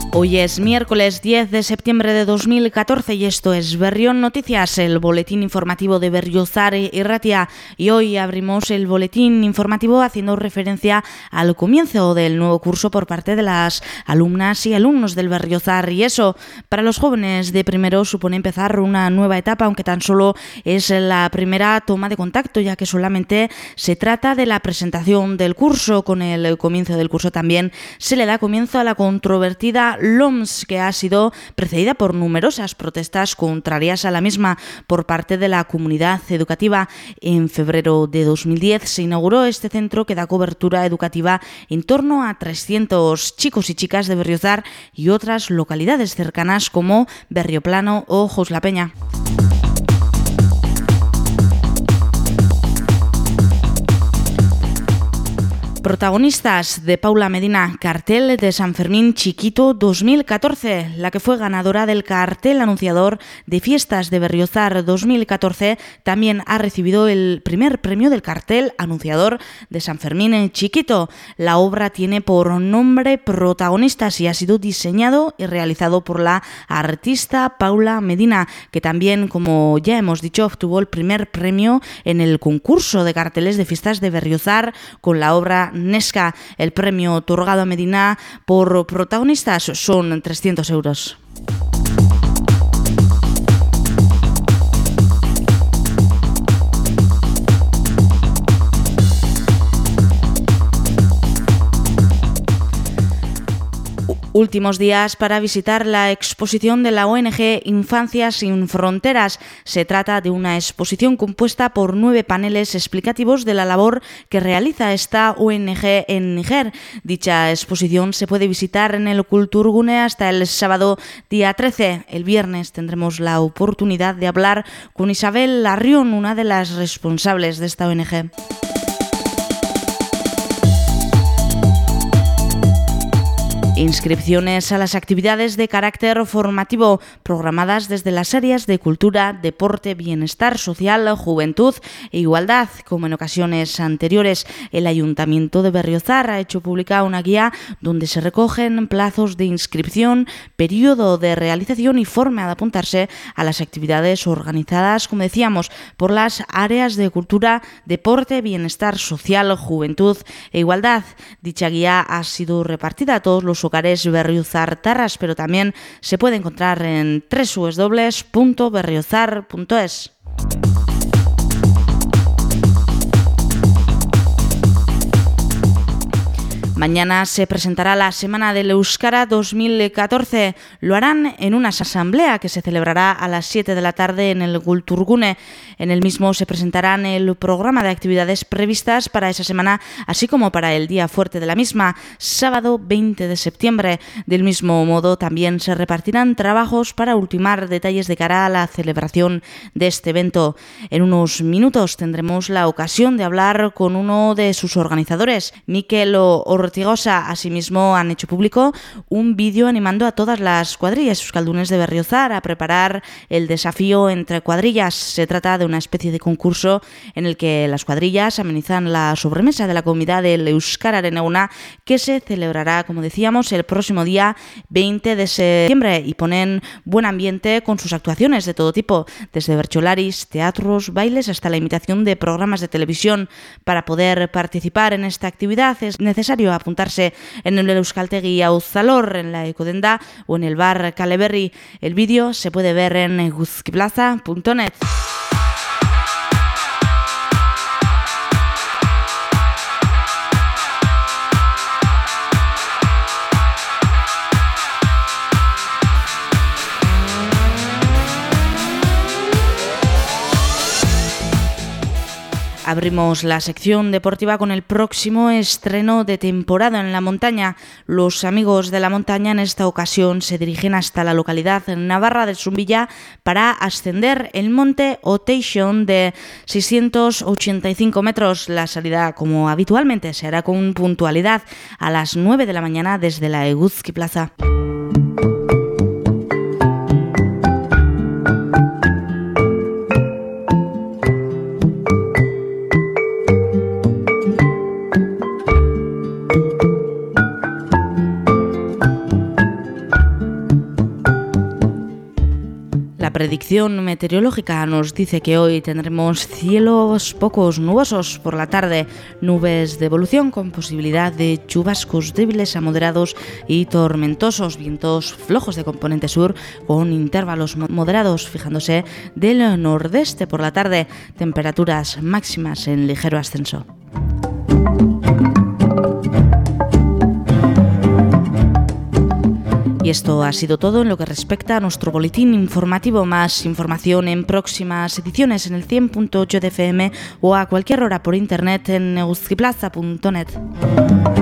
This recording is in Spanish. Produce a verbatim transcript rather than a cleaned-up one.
Hoy es miércoles diez de septiembre de dos mil catorce y esto es Berrión Noticias, el boletín informativo de Berriozar y Ratia. Y hoy abrimos el boletín informativo haciendo referencia al comienzo del nuevo curso por parte de las alumnas y alumnos del Berriozar. Y eso, para los jóvenes de primero, supone empezar una nueva etapa, aunque tan solo es la primera toma de contacto, ya que solamente se trata de la presentación del curso. Con el comienzo del curso también se le da comienzo a la controvertida L O M S, que ha sido precedida por numerosas protestas contrarias a la misma por parte de la comunidad educativa. En febrero de dos mil diez se inauguró este centro que da cobertura educativa en torno a trescientos chicos y chicas de Berriozar y otras localidades cercanas como Berrioplano o Joslapeña. Protagonistas de Paula Medina, cartel de San Fermín Chiquito dos mil catorce. La que fue ganadora del cartel anunciador de Fiestas de Berriozar dos mil catorce también ha recibido el primer premio del cartel anunciador de San Fermín Chiquito. La obra tiene por nombre Protagonistas y ha sido diseñado y realizado por la artista Paula Medina, que también, como ya hemos dicho, obtuvo el primer premio en el concurso de carteles de Fiestas de Berriozar con la obra Nesca. El premio otorgado a Medina por Protagonistas son trescientos euros. Últimos días para visitar la exposición de la O N G Infancia Sin Fronteras. Se trata de una exposición compuesta por nueve paneles explicativos de la labor que realiza esta O N G en Níger. Dicha exposición se puede visitar en el Kulturgune hasta el sábado día trece. El viernes tendremos la oportunidad de hablar con Isabel Larrión, una de las responsables de esta O N G. Inscripciones a las actividades de carácter formativo programadas desde las áreas de cultura, deporte, bienestar social, juventud e igualdad. Como en ocasiones anteriores, el Ayuntamiento de Berriozar ha hecho pública una guía donde se recogen plazos de inscripción, periodo de realización y forma de apuntarse a las actividades organizadas, como decíamos, por las áreas de cultura, deporte, bienestar social, juventud e igualdad. Dicha guía ha sido repartida a todos los hogares berriozartarras, pero también se puede encontrar en doble u doble u doble u punto berriozar punto es. Mañana se presentará la Semana del Euskara dos mil catorce. Lo harán en una asamblea que se celebrará a las siete de la tarde en el Kulturgune. En el mismo se presentarán el programa de actividades previstas para esa semana, así como para el día fuerte de la misma, sábado veinte de septiembre. Del mismo modo, también se repartirán trabajos para ultimar detalles de cara a la celebración de este evento. En unos minutos tendremos la ocasión de hablar con uno de sus organizadores, Mikel Ortigosa. Asimismo, han hecho público un vídeo animando a todas las cuadrillas euskaldunes de Berriozar a preparar el desafío entre cuadrillas. Se trata de una especie de concurso en el que las cuadrillas amenizan la sobremesa de la comunidad del Euskararen Eguna, que se celebrará, como decíamos, el próximo día veinte de septiembre, y ponen buen ambiente con sus actuaciones de todo tipo, desde bertsolaris, teatros, bailes hasta la imitación de programas de televisión. Para poder participar en esta actividad es necesario apuntarse en el Euskaltegi Auzalor, en la Ecodenda o en el bar Kaleberri. El vídeo se puede ver en eguzkiplaza punto net. Abrimos la sección deportiva con el próximo estreno de temporada en la montaña. Los amigos de la montaña en esta ocasión se dirigen hasta la localidad navarra de Zumbilla para ascender el monte Oteixón de seiscientos ochenta y cinco metros. La salida, como habitualmente, se hará con puntualidad a las nueve de la mañana desde la Eguzkiplaza. La predicción meteorológica nos dice que hoy tendremos cielos pocos nubosos por la tarde, nubes de evolución con posibilidad de chubascos débiles a moderados y tormentosos, vientos flojos de componente sur con intervalos moderados fijándose del nordeste por la tarde, temperaturas máximas en ligero ascenso. Y esto ha sido todo en lo que respecta a nuestro boletín informativo. Más información en próximas ediciones en el cien punto ocho de F M o a cualquier hora por internet en euskiplaza punto net.